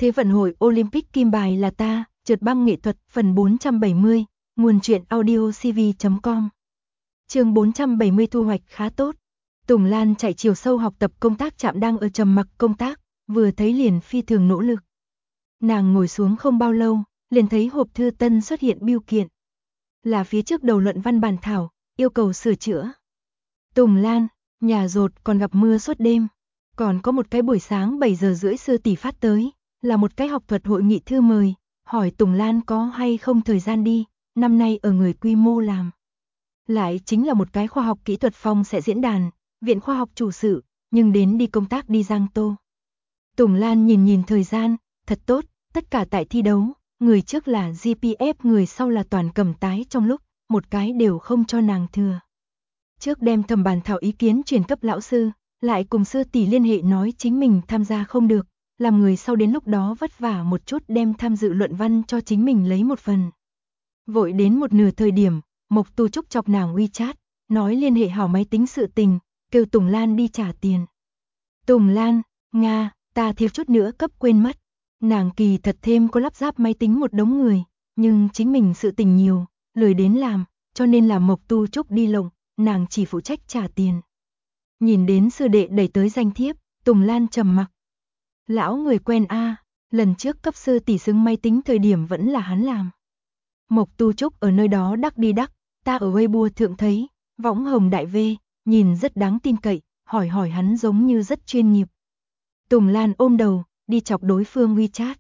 Thế vận hội Olympic kim bài là ta, trượt băng nghệ thuật phần 470, nguồn truyện audio cv.com. Chương 470 thu hoạch khá tốt. Tùng Lan chạy chiều sâu học tập công tác trạm đang ở trầm mặc công tác, vừa thấy liền phi thường nỗ lực. Nàng ngồi xuống không bao lâu, liền thấy hộp thư tân xuất hiện bưu kiện. Là phía trước đầu luận văn bản thảo, yêu cầu sửa chữa. Tùng Lan, nhà rột còn gặp mưa suốt đêm. Còn có một cái buổi sáng 7 giờ rưỡi sư tỷ phát tới, là một cái học thuật hội nghị thư mời, hỏi Tùng Lan có hay không thời gian đi, năm nay ở người quy mô làm. Lại chính là một cái khoa học kỹ thuật phòng sẽ diễn đàn, viện khoa học chủ sự, nhưng đến đi công tác đi Giang Tô. Tùng Lan nhìn thời gian, thật tốt, tất cả tại thi đấu, người trước là GPF, người sau là toàn cầm tái trong lúc, một cái đều không cho nàng thừa. Trước đem thẩm bản thảo ý kiến truyền cấp lão sư, lại cùng sư tỷ liên hệ nói chính mình tham gia không được, làm người sau đến lúc đó vất vả một chút đem tham dự luận văn cho chính mình lấy một phần. Vội đến một nửa thời điểm, Mộc Tu Trúc chọc nàng WeChat, nói liên hệ hảo máy tính sự tình, kêu Tùng Lan đi trả tiền. Tùng Lan, Nga, ta thiếu chút nữa cấp quên mất. Nàng kỳ thật thêm có lắp ráp máy tính một đống người, nhưng chính mình sự tình nhiều, lười đến làm, cho nên là Mộc Tu Trúc đi lộng, nàng chỉ phụ trách trả tiền. Nhìn đến sư đệ đẩy tới danh thiếp, Tùng Lan trầm mặc. Lão người quen a, lần trước cấp sư tỷ xứng máy tính thời điểm vẫn là hắn làm. Mộc Tu Trúc ở nơi đó đắc đi đắc, ta ở Weibo thượng thấy, võng hồng đại V, nhìn rất đáng tin cậy, hỏi hắn giống như rất chuyên nghiệp. Tùng Lan ôm đầu, đi chọc đối phương WeChat.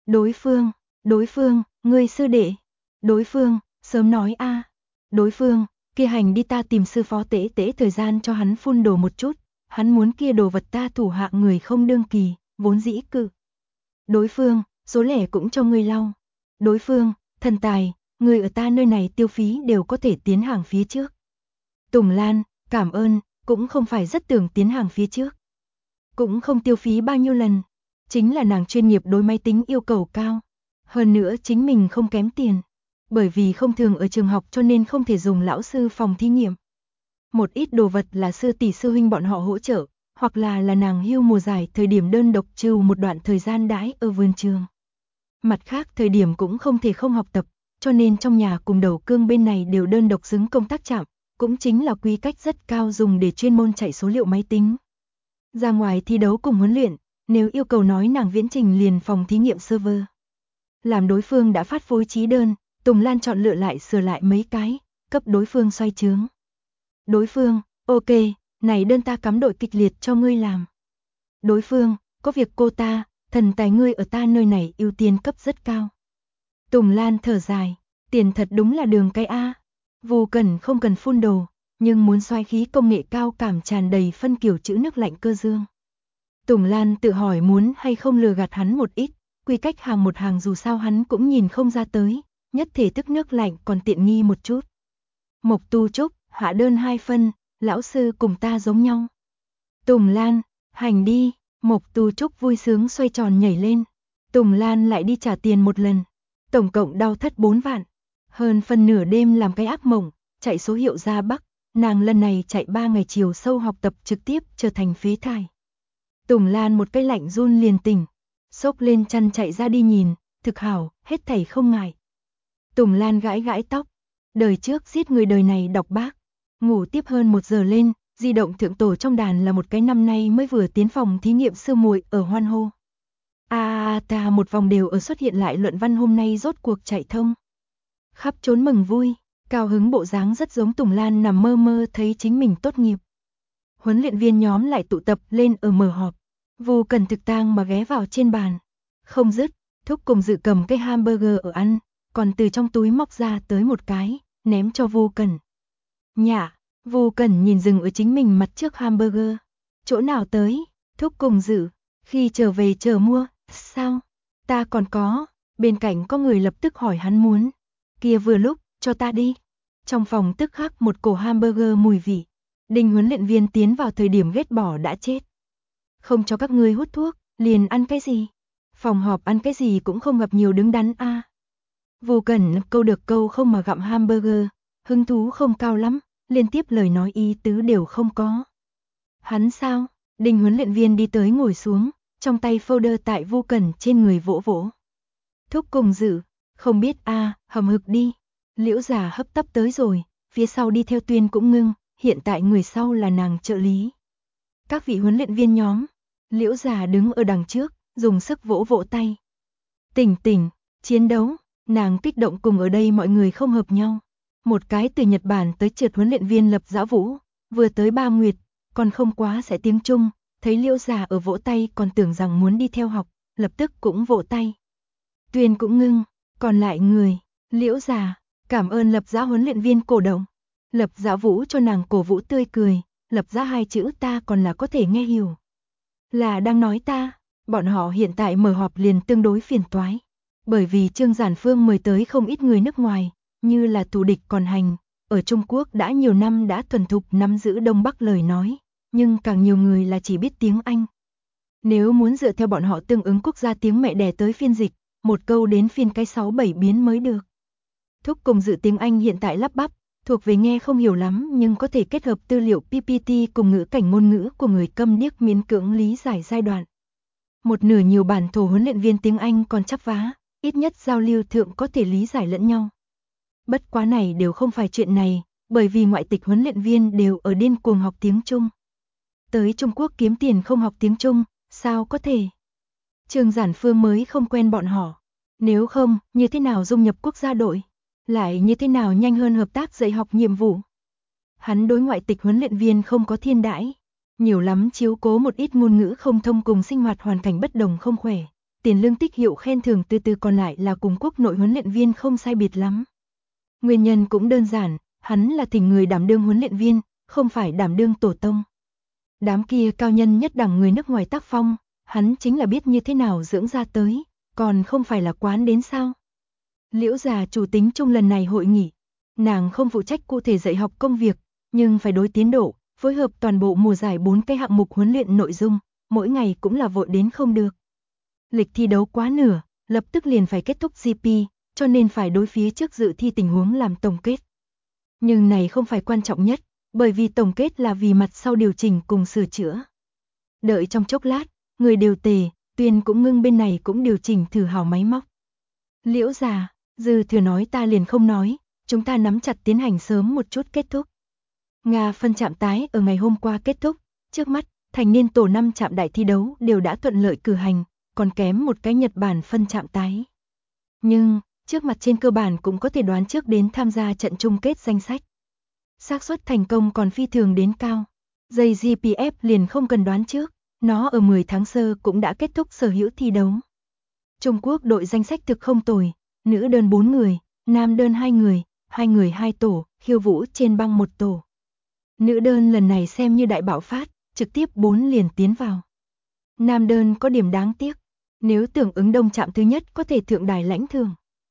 Đối phương, ngươi sư đệ. Đối phương, sớm nói a. Đối phương, kia hành đi ta tìm sư phó tế thời gian cho hắn phun đồ một chút, hắn muốn kia đồ vật ta thủ hạ người không đương kỳ, vốn dĩ cự. Đối phương, số lẻ cũng cho ngươi lau. Đối phương, thần tài, người ở ta nơi này tiêu phí đều có thể tiến hàng phía trước. Tùng Lan, cảm ơn, cũng không phải rất tưởng tiến hàng phía trước. Cũng không tiêu phí bao nhiêu lần, chính là nàng chuyên nghiệp đối máy tính yêu cầu cao. Hơn nữa chính mình không kém tiền, bởi vì không thường ở trường học cho nên không thể dùng lão sư phòng thí nghiệm. Một ít đồ vật là sư tỷ sư huynh bọn họ hỗ trợ, hoặc là nàng hưu mùa giải thời điểm đơn độc trừ một đoạn thời gian đãi ở vườn trường. Mặt khác thời điểm cũng không thể không học tập, cho nên trong nhà cùng đầu cương bên này đều đơn độc xứng công tác trạm, cũng chính là quy cách rất cao dùng để chuyên môn chạy số liệu máy tính. Ra ngoài thi đấu cùng huấn luyện, nếu yêu cầu nói nàng viễn trình liền phòng thí nghiệm server. Làm đối phương đã phát phối trí đơn, Tùng Lan chọn lựa lại sửa lại mấy cái, cấp đối phương xoay chướng. Đối phương, ok, này đơn ta cắm đội kịch liệt cho ngươi làm. Đối phương, có việc cô ta, thần tài ngươi ở ta nơi này ưu tiên cấp rất cao. Tùng Lan thở dài, tiền thật đúng là đường cái A. Vô cần không cần phun đồ, nhưng muốn xoay khí công nghệ cao cảm tràn đầy phân kiểu chữ nước lạnh cơ dương. Tùng Lan tự hỏi muốn hay không lừa gạt hắn một ít, quy cách hàng một hàng dù sao hắn cũng nhìn không ra tới, nhất thể thức nước lạnh còn tiện nghi một chút. Mộc Tu Trúc, hạ đơn 2 phân, lão sư cùng ta giống nhau. Tùng Lan, hành đi, Mộc Tu Trúc vui sướng xoay tròn nhảy lên. Tùng Lan lại đi trả tiền một lần, tổng cộng đau thất 4 vạn. Hơn phân nửa đêm làm cái ác mộng, chạy số hiệu ra Bắc, nàng lần này chạy 3 ngày chiều sâu học tập trực tiếp trở thành phế thải. Tùng Lan một cái lạnh run liền tỉnh, xốc lên chăn chạy ra đi nhìn, thực hảo, hết thảy không ngại. Tùng Lan gãi tóc, đời trước giết người đời này đọc bác, ngủ tiếp hơn 1 giờ lên, di động thượng tổ trong đàn là một cái năm nay mới vừa tiến phòng thí nghiệm sư muội ở hoan hô. Ta một vòng đều ở xuất hiện lại luận văn hôm nay rốt cuộc chạy thông. Khắp trốn mừng vui, cao hứng bộ dáng rất giống Tùng Lan nằm mơ thấy chính mình tốt nghiệp. Huấn luyện viên nhóm lại tụ tập lên ở mở họp. Vô Cần thực tang mà ghé vào trên bàn. Không dứt, Thúc cùng Dự cầm cái hamburger ở ăn, còn từ trong túi móc ra tới một cái, ném cho Vô Cần. Nhả, Vô Cần nhìn dừng ở chính mình mặt trước hamburger. Chỗ nào tới? Thúc cùng Dự, khi trở về chờ mua, sao? Ta còn có, bên cạnh có người lập tức hỏi hắn muốn. Kia vừa lúc, cho ta đi. Trong phòng tức khắc một cổ hamburger mùi vị. Đinh huấn luyện viên tiến vào thời điểm ghét bỏ đã chết. Không cho các ngươi hút thuốc, liền ăn cái gì? Phòng họp ăn cái gì cũng không gặp nhiều đứng đắn a. Vô Cần câu được câu không mà gặm hamburger, hứng thú không cao lắm, liên tiếp lời nói ý tứ đều không có. Hắn sao? Đinh huấn luyện viên đi tới ngồi xuống, trong tay folder tại Vu Cẩn trên người vỗ vỗ. Thúc Cùng Dự, không biết hầm hực đi. Liễu Già hấp tấp tới rồi, phía sau đi theo Tuyên Cũng Ngưng, hiện tại người sau là nàng trợ lý. Các vị huấn luyện viên nhóm, Liễu Già đứng ở đằng trước, dùng sức vỗ vỗ tay. Tỉnh, chiến đấu, nàng kích động cùng ở đây mọi người không hợp nhau. Một cái từ Nhật Bản tới trượt huấn luyện viên Lập Dã Vũ, vừa tới Ba Nguyệt, còn không quá sẽ tiếng Trung, thấy Liễu Già ở vỗ tay còn tưởng rằng muốn đi theo học, lập tức cũng vỗ tay. Tuyên Cũng Ngưng, còn lại người, Liễu Già, cảm ơn Lập Dã huấn luyện viên cổ động. Lập Dã Vũ cho nàng cổ vũ tươi cười, Lập Dã hai chữ ta còn là có thể nghe hiểu. Là đang nói ta, bọn họ hiện tại mở họp liền tương đối phiền toái. Bởi vì Trương Giản Phương mời tới không ít người nước ngoài, như là thù địch còn hành, ở Trung Quốc đã nhiều năm đã thuần thục nắm giữ Đông Bắc lời nói, nhưng càng nhiều người là chỉ biết tiếng Anh. Nếu muốn dựa theo bọn họ tương ứng quốc gia tiếng mẹ đẻ tới phiên dịch, một câu đến phiên cái 6-7 biến mới được. Thúc Cùng Dự tiếng Anh hiện tại lắp bắp, thuộc về nghe không hiểu lắm nhưng có thể kết hợp tư liệu PPT cùng ngữ cảnh ngôn ngữ của người câm điếc miễn cưỡng lý giải giai đoạn. Một nửa nhiều bản thổ huấn luyện viên tiếng Anh còn chắp vá, ít nhất giao lưu thượng có thể lý giải lẫn nhau. Bất quá này đều không phải chuyện này, bởi vì ngoại tịch huấn luyện viên đều ở điên cuồng học tiếng Trung. Tới Trung Quốc kiếm tiền không học tiếng Trung, sao có thể? Trương Giản Phương mới không quen bọn họ. Nếu không, như thế nào dung nhập quốc gia đội? Lại như thế nào nhanh hơn hợp tác dạy học nhiệm vụ? Hắn đối ngoại tịch huấn luyện viên không có thiên đãi. Nhiều lắm chiếu cố một ít ngôn ngữ không thông cùng sinh hoạt hoàn cảnh bất đồng không khỏe. Tiền lương tích hiệu khen thưởng từ từ còn lại là cùng quốc nội huấn luyện viên không sai biệt lắm. Nguyên nhân cũng đơn giản, hắn là thỉnh người đảm đương huấn luyện viên, không phải đảm đương tổ tông. Đám kia cao nhân nhất đẳng người nước ngoài tác phong, hắn chính là biết như thế nào dưỡng ra tới, còn không phải là quán đến sao. Liễu Già chủ tính chung lần này hội nghị, nàng không phụ trách cụ thể dạy học công việc, nhưng phải đối tiến độ, phối hợp toàn bộ mùa giải 4 cái hạng mục huấn luyện nội dung, mỗi ngày cũng là vội đến không được. Lịch thi đấu quá nửa, lập tức liền phải kết thúc GP, cho nên phải đối phía trước dự thi tình huống làm tổng kết. Nhưng này không phải quan trọng nhất, bởi vì tổng kết là vì mặt sau điều chỉnh cùng sửa chữa. Đợi trong chốc lát, người đều tề, Tuyên Cũng Ngưng bên này cũng điều chỉnh thử hào máy móc. Liễu Già, dư thừa nói ta liền không nói, chúng ta nắm chặt tiến hành sớm một chút kết thúc. Nga phân trạm tái ở ngày hôm qua kết thúc, trước mắt, thành niên tổ 5 trạm đại thi đấu đều đã thuận lợi cử hành, còn kém một cái Nhật Bản phân trạm tái. Nhưng, trước mặt trên cơ bản cũng có thể đoán trước đến tham gia trận chung kết danh sách. Xác suất thành công còn phi thường đến cao. JGPF liền không cần đoán trước, nó ở 10 tháng sơ cũng đã kết thúc sở hữu thi đấu. Trung Quốc đội danh sách thực không tồi, nữ đơn 4 người, nam đơn 2 người, 2 người 2 tổ, khiêu vũ trên băng 1 tổ. Nữ đơn lần này xem như đại bạo phát, trực tiếp 4 liền tiến vào. Nam đơn có điểm đáng tiếc, nếu tưởng ứng đông trạm thứ nhất có thể thượng đài lãnh thưởng.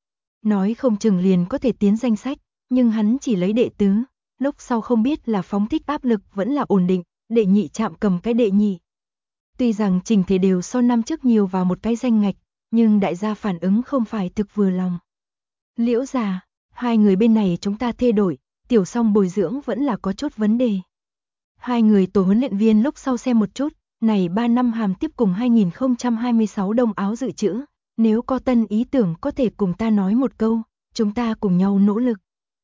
Nói không chừng liền có thể tiến danh sách, nhưng hắn chỉ lấy đệ tứ, lúc sau không biết là phóng thích áp lực vẫn là ổn định, đệ nhị chạm cầm cái đệ nhị. Tuy rằng trình thể đều so năm trước nhiều vào một cái danh ngạch, nhưng đại gia phản ứng không phải thực vừa lòng. Liễu Già, 2 người bên này chúng ta thê đổi, tiểu song bồi dưỡng vẫn là có chút vấn đề. 2 người tổ huấn luyện viên lúc sau xem một chút, này 3 năm hàm tiếp cùng 2026 đông áo dự trữ, nếu có tân ý tưởng có thể cùng ta nói một câu, chúng ta cùng nhau nỗ lực.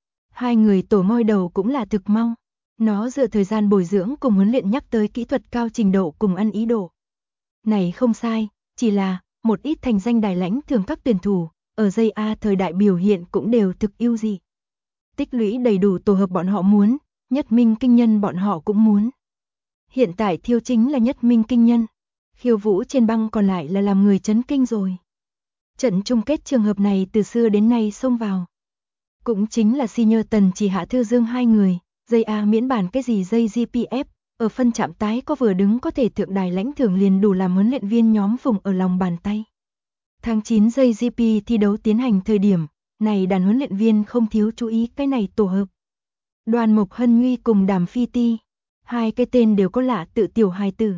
2 người tổ ngoi đầu cũng là thực mau, nó dựa thời gian bồi dưỡng cùng huấn luyện nhắc tới kỹ thuật cao trình độ cùng ăn ý độ. Này không sai, chỉ là một ít thành danh đài lãnh thường các tuyển thủ, ở JA thời đại biểu hiện cũng đều thực ưu dị. Tích lũy đầy đủ tổ hợp bọn họ muốn, nhất minh kinh nhân bọn họ cũng muốn. Hiện tại Thiêu chính là nhất minh kinh nhân, khiêu vũ trên băng còn lại là làm người chấn kinh rồi. Trận chung kết trường hợp này từ xưa đến nay xông vào. Cũng chính là Senior Tần chỉ Hạ Thư Dương 2 người, JA miễn bản cái gì JGPF, ở phân trạm tái có vừa đứng có thể thượng đài lãnh thưởng liền đủ làm huấn luyện viên nhóm phùng ở lòng bàn tay. Tháng 9 JGP thi đấu tiến hành thời điểm, này đàn huấn luyện viên không thiếu chú ý cái này tổ hợp. Đoàn Mộc Hân Nguy cùng Đàm Phi Ti, 2 cái tên đều có lạ tự tiểu hài tử.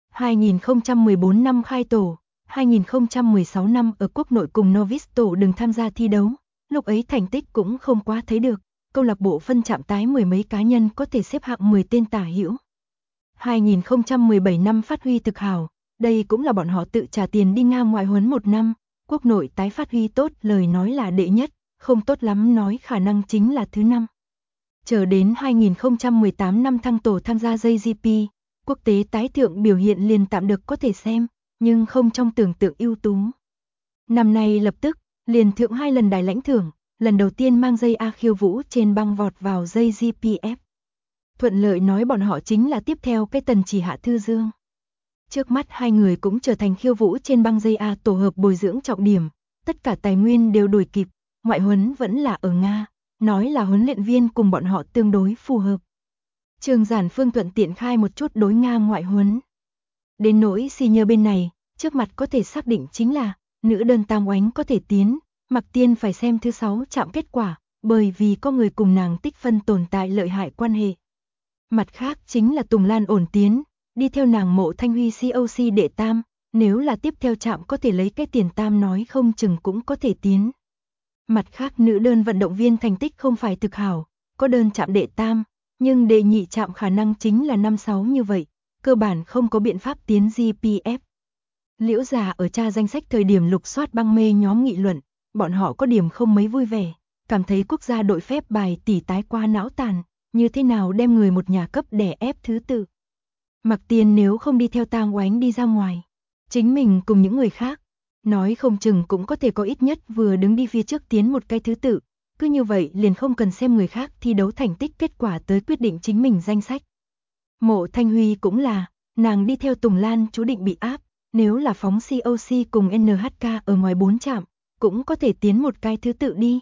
2014 năm khai tổ, 2016 năm ở quốc nội cùng Novice tổ đừng tham gia thi đấu, lúc ấy thành tích cũng không quá thấy được, câu lạc bộ phân trạm tái mười mấy cá nhân có thể xếp hạng 10 tên tả hữu. 2017 năm phát huy thực hảo, đây cũng là bọn họ tự trả tiền đi Nga ngoại huấn 1 năm, quốc nội tái phát huy tốt lời nói là đệ nhất, không tốt lắm nói khả năng chính là thứ 5. Chờ đến 2018 năm thăng tổ tham gia JGP, quốc tế tái thượng biểu hiện liền tạm được có thể xem, nhưng không trong tưởng tượng ưu tú. Năm nay lập tức, liền thượng 2 lần đài lãnh thưởng, lần đầu tiên mang dây A khiêu vũ trên băng vọt vào JGPF. Thuận lợi nói bọn họ chính là tiếp theo cái Tần Chỉ Hạ Thư Dương. Trước mắt hai người cũng trở thành khiêu vũ trên băng dây A tổ hợp bồi dưỡng trọng điểm, tất cả tài nguyên đều đuổi kịp, ngoại huấn vẫn là ở Nga, nói là huấn luyện viên cùng bọn họ tương đối phù hợp. Trường Giản Phương thuận tiện khai một chút đối Nga ngoại huấn. Đến nỗi senior bên này, trước mặt có thể xác định chính là nữ đơn tam oánh có thể tiến, Mạc Tiên phải xem thứ 6 chạm kết quả, bởi vì có người cùng nàng tích phân tồn tại lợi hại quan hệ. Mặt khác chính là Tùng Lan ổn tiến, đi theo nàng Mộ Thanh Huy COC đệ tam, nếu là tiếp theo chạm có thể lấy cái tiền tam nói không chừng cũng có thể tiến. Mặt khác nữ đơn vận động viên thành tích không phải thực hảo, có đơn chạm đệ tam, nhưng đệ nhị chạm khả năng chính là 5-6 như vậy, cơ bản không có biện pháp tiến GPF. Liễu Già ở tra danh sách thời điểm lục soát băng mê nhóm nghị luận, bọn họ có điểm không mấy vui vẻ, cảm thấy quốc gia đội phép bài tỷ tái qua não tàn, như thế nào đem người một nhà cấp đè ép thứ tự. Mạc Tiên nếu không đi theo Tang Oánh đi ra ngoài, chính mình cùng những người khác, nói không chừng cũng có thể có ít nhất vừa đứng đi phía trước tiến một cái thứ tự, cứ như vậy liền không cần xem người khác thi đấu thành tích kết quả tới quyết định chính mình danh sách. Mộ Thanh Huy cũng là, nàng đi theo Tùng Lan chú định bị áp, nếu là phóng COC cùng NHK ở ngoài 4 chạm, cũng có thể tiến một cái thứ tự đi.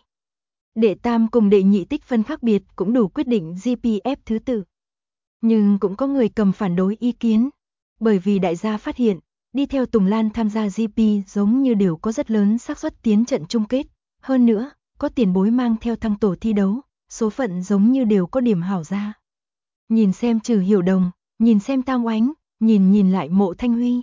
Đệ tam cùng đệ nhị tích phân khác biệt cũng đủ quyết định GPF thứ tự. Nhưng cũng có người cầm phản đối ý kiến, bởi vì đại gia phát hiện, đi theo Tùng Lan tham gia GP giống như đều có rất lớn xác suất tiến trận chung kết, hơn nữa, có tiền bối mang theo thăng tổ thi đấu, số phận giống như đều có điểm hảo ra. Nhìn xem Trừ Hiểu Đồng, nhìn xem Tang Oánh, nhìn lại Mộ Thanh Huy.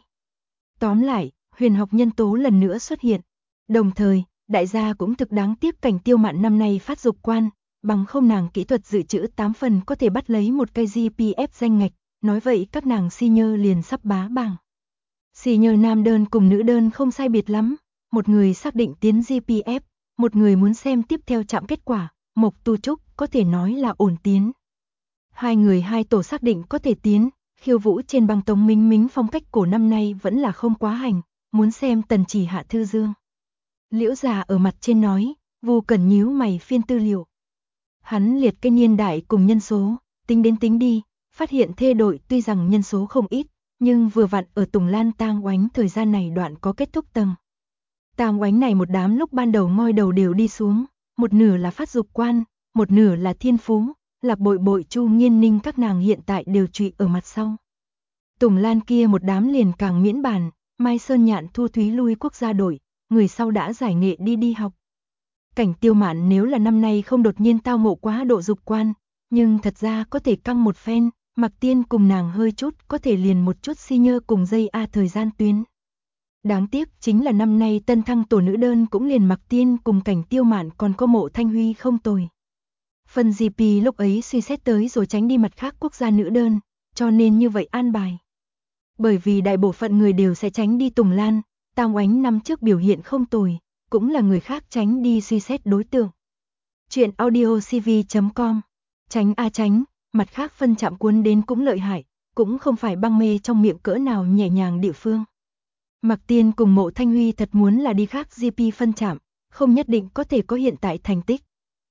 Tóm lại, huyền học nhân tố lần nữa xuất hiện, đồng thời, đại gia cũng thực đáng tiếc Cảnh Tiêu Mạn năm nay phát dục quan, bằng không nàng kỹ thuật dự trữ 8 phần có thể bắt lấy một cây GPF danh ngạch, nói vậy các nàng senior liền sắp bá bảng. Senior nam đơn cùng nữ đơn không sai biệt lắm, một người xác định tiến GPF, một người muốn xem tiếp theo chạm kết quả, Mộc Tu Trúc có thể nói là ổn tiến. Hai người hai tổ xác định có thể tiến, khiêu vũ trên băng Tống Mính Mính phong cách cổ năm nay vẫn là không quá hành, muốn xem Tần Chỉ Hạ Thư Dương. Liễu Già ở mặt trên nói, Vu Cẩn nhíu mày phiên tư liệu. Hắn liệt cái niên đại cùng nhân số, tính đi, phát hiện thê đội tuy rằng nhân số không ít, nhưng vừa vặn ở Tùng Lan Tang Oánh thời gian này đoạn có kết thúc tầng. Tang Oánh này một đám lúc ban đầu ngoi đầu đều đi xuống, một nửa là phát dục quan, một nửa là thiên phú, Lạc Bội Bội Chu Nghiên Ninh các nàng hiện tại đều trụy ở mặt sau. Tùng Lan kia một đám liền càng miễn bàn, Mai Sơn Nhạn Thu Thúy lui quốc gia đội, người sau đã giải nghệ đi học. Cảnh Tiêu Mạn nếu là năm nay không đột nhiên tao ngộ quá độ dục quan, nhưng thật ra có thể căng một phen, Mạc Tiên cùng nàng hơi chút có thể liền một chút senior cùng dây A thời gian tuyến. Đáng tiếc chính là năm nay tân thăng tổ nữ đơn cũng liền Mạc Tiên cùng Cảnh Tiêu Mạn còn có Mộ Thanh Huy không tồi. Phần GP lúc ấy suy xét tới rồi tránh đi mặt khác quốc gia nữ đơn, cho nên như vậy an bài. Bởi vì đại bộ phận người đều sẽ tránh đi Tùng Lan, Tang Oánh năm trước biểu hiện không tồi, cũng là người khác tránh đi suy xét đối tượng. Chuyện audiocv.com tránh, mặt khác phân chạm cuốn đến cũng lợi hại, cũng không phải băng mê trong miệng cỡ nào nhẹ nhàng địa phương. Mạc Tiên cùng Mộ Thanh Huy thật muốn là đi khác GP phân chạm, không nhất định có thể có hiện tại thành tích.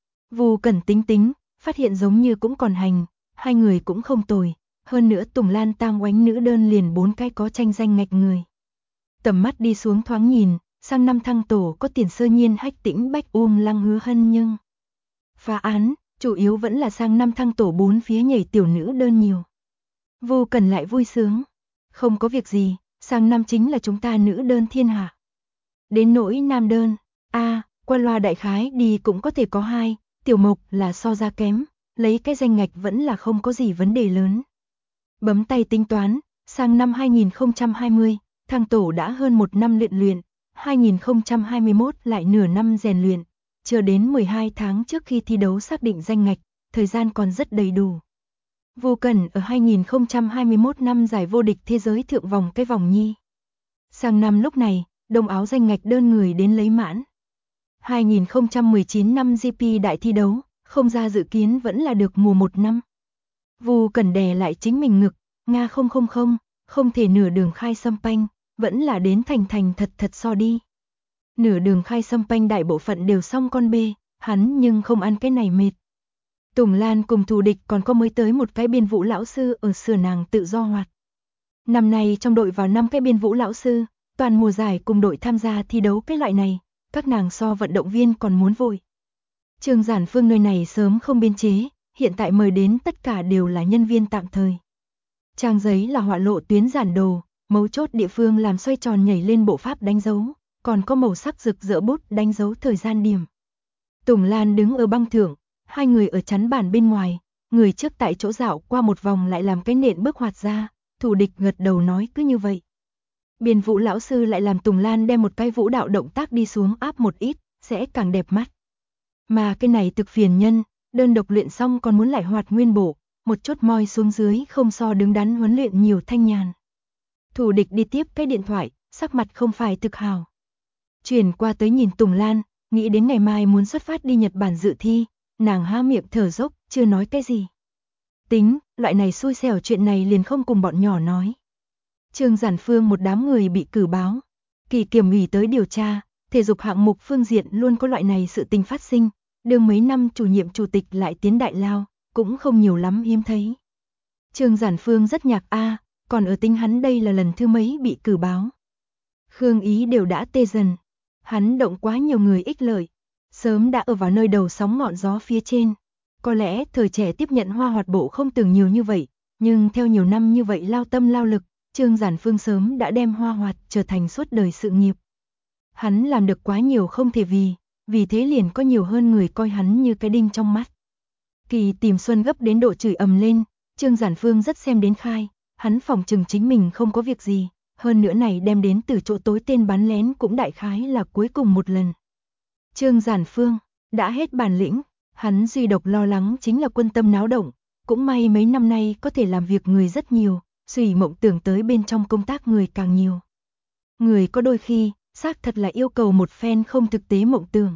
Vu Cẩn tính, phát hiện giống như cũng còn hành, hai người cũng không tồi, hơn nữa Tùng Lan Tang Oánh nữ đơn liền 4 cái có tranh danh ngạch người. Tầm mắt đi xuống thoáng nhìn, sang năm thăng tổ có Tiền Sơ Nhiên Hách Tĩnh Bách Lăng Hứa Hân nhưng phá án, chủ yếu vẫn là sang năm thăng tổ 4 phía nhảy tiểu nữ đơn nhiều. Vu Cẩn lại vui sướng, không có việc gì, sang năm chính là chúng ta nữ đơn thiên hạ. Đến nỗi nam đơn, qua loa đại khái đi cũng có thể có 2, Tiểu Mộc là so ra kém, lấy cái danh ngạch vẫn là không có gì vấn đề lớn. Bấm tay tính toán, sang năm 2020, thăng tổ đã hơn 1 năm luyện, 2021 lại nửa năm rèn luyện, chờ đến 12 tháng trước khi thi đấu xác định danh ngạch, thời gian còn rất đầy đủ. Vu Cẩn ở 2021 năm giải vô địch thế giới thượng vòng cái vòng nhi, Sang năm lúc này, đông áo danh ngạch đơn người đến lấy mãn. 2019 năm GP đại thi đấu, không ra dự kiến vẫn là được mùa 1 năm. Vu Cẩn đè lại chính mình ngực, Nga 000, không thể nửa đường khai xâm panh, vẫn là đến thành thật so đi. Nửa đường khai xâm panh đại bộ phận đều xong con bê, hắn nhưng không ăn cái này mệt. Tùng Lan cùng thù địch còn có mới tới một cái biên vũ lão sư ở sửa nàng tự do hoạt. Năm nay trong đội vào 5 cái biên vũ lão sư, toàn mùa giải cùng đội tham gia thi đấu cái loại này, các nàng so vận động viên còn muốn vội. Trương Giản Phương nơi này sớm không biên chế, hiện tại mời đến tất cả đều là nhân viên tạm thời. Trang giấy là họa lộ tuyến giản đồ, mấu chốt địa phương làm xoay tròn nhảy lên bộ pháp đánh dấu, còn có màu sắc rực rỡ bút đánh dấu thời gian điểm. Tùng Lan đứng ở băng thượng, hai người ở chắn bàn bên ngoài, người trước tại chỗ dạo qua một vòng lại làm cái nện bước hoạt ra, thủ địch gật đầu nói cứ như vậy. Biên vũ lão sư lại làm Tùng Lan đem một cái vũ đạo động tác đi xuống áp một ít, sẽ càng đẹp mắt. Mà cái này thực phiền nhân, đơn độc luyện xong còn muốn lại hoạt nguyên bộ, một chốt moi xuống dưới không so đứng đắn huấn luyện nhiều thanh nhàn. Thủ địch đi tiếp cái điện thoại, sắc mặt không phải thực hào. Chuyển qua tới nhìn Tùng Lan, nghĩ đến ngày mai muốn xuất phát đi Nhật Bản dự thi, nàng há miệng thở dốc, chưa nói cái gì. Tính, loại này xui xẻo chuyện này liền không cùng bọn nhỏ nói. Trương Giản Phương một đám người bị cử báo, kỳ kiểm ủy tới điều tra, thể dục hạng mục phương diện luôn có loại này sự tình phát sinh, đương mấy năm chủ nhiệm chủ tịch lại tiến đại lao, cũng không nhiều lắm hiếm thấy. Trương Giản Phương rất nhạc còn ở tính hắn đây là lần thứ mấy bị cử báo. Khương Ý đều đã tê dần, hắn động quá nhiều người ích lợi, sớm đã ở vào nơi đầu sóng ngọn gió phía trên. Có lẽ thời trẻ tiếp nhận hoa hoạt bộ không từng nhiều như vậy, nhưng theo nhiều năm như vậy lao tâm lao lực, Trương Giản Phương sớm đã đem hoa hoạt trở thành suốt đời sự nghiệp. Hắn làm được quá nhiều không thể vì thế liền có nhiều hơn người coi hắn như cái đinh trong mắt. Kỳ tìm Xuân gấp đến độ chửi ầm lên, Trương Giản Phương rất xem đến khai, hắn phòng trừng chính mình không có việc gì, hơn nữa này đem đến từ chỗ tối tên bắn lén cũng đại khái là cuối cùng một lần. Trương Giản Phương, đã hết bản lĩnh, hắn duy độc lo lắng chính là quân tâm náo động, cũng may mấy năm nay có thể làm việc người rất nhiều, suy mộng tưởng tới bên trong công tác người càng nhiều. Người có đôi khi, xác thật là yêu cầu một phen không thực tế mộng tưởng.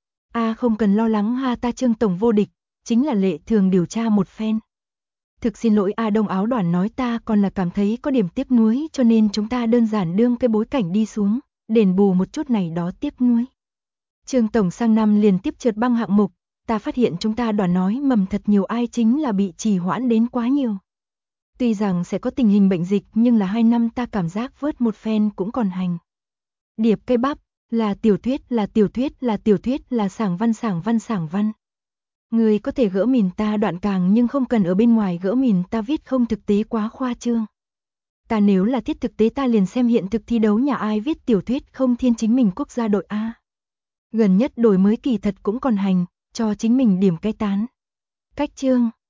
Không cần lo lắng ta Trương tổng vô địch, chính là lệ thường điều tra một phen. Thực xin lỗi Đông áo đoàn nói ta còn là cảm thấy có điểm tiếc nuối cho nên chúng ta đơn giản đương cái bối cảnh đi xuống, đền bù một chút này đó tiếc nuối. Trương tổng sang năm liền tiếp trượt băng hạng mục, ta phát hiện chúng ta đoàn nói mầm thật nhiều ai chính là bị trì hoãn đến quá nhiều. Tuy rằng sẽ có tình hình bệnh dịch nhưng là 2 năm ta cảm giác vớt một phen cũng còn hành. Điệp cây bắp, là tiểu thuyết là sảng văn. Người có thể gỡ mìn ta đoạn càng nhưng không cần ở bên ngoài gỡ mìn ta viết không thực tế quá khoa trương. Ta nếu là thiết thực tế ta liền xem hiện thực thi đấu nhà ai viết tiểu thuyết không thiên chính mình quốc gia đội A. Gần nhất đổi mới kỳ thật cũng còn hành, cho chính mình điểm cái tán. Cách chương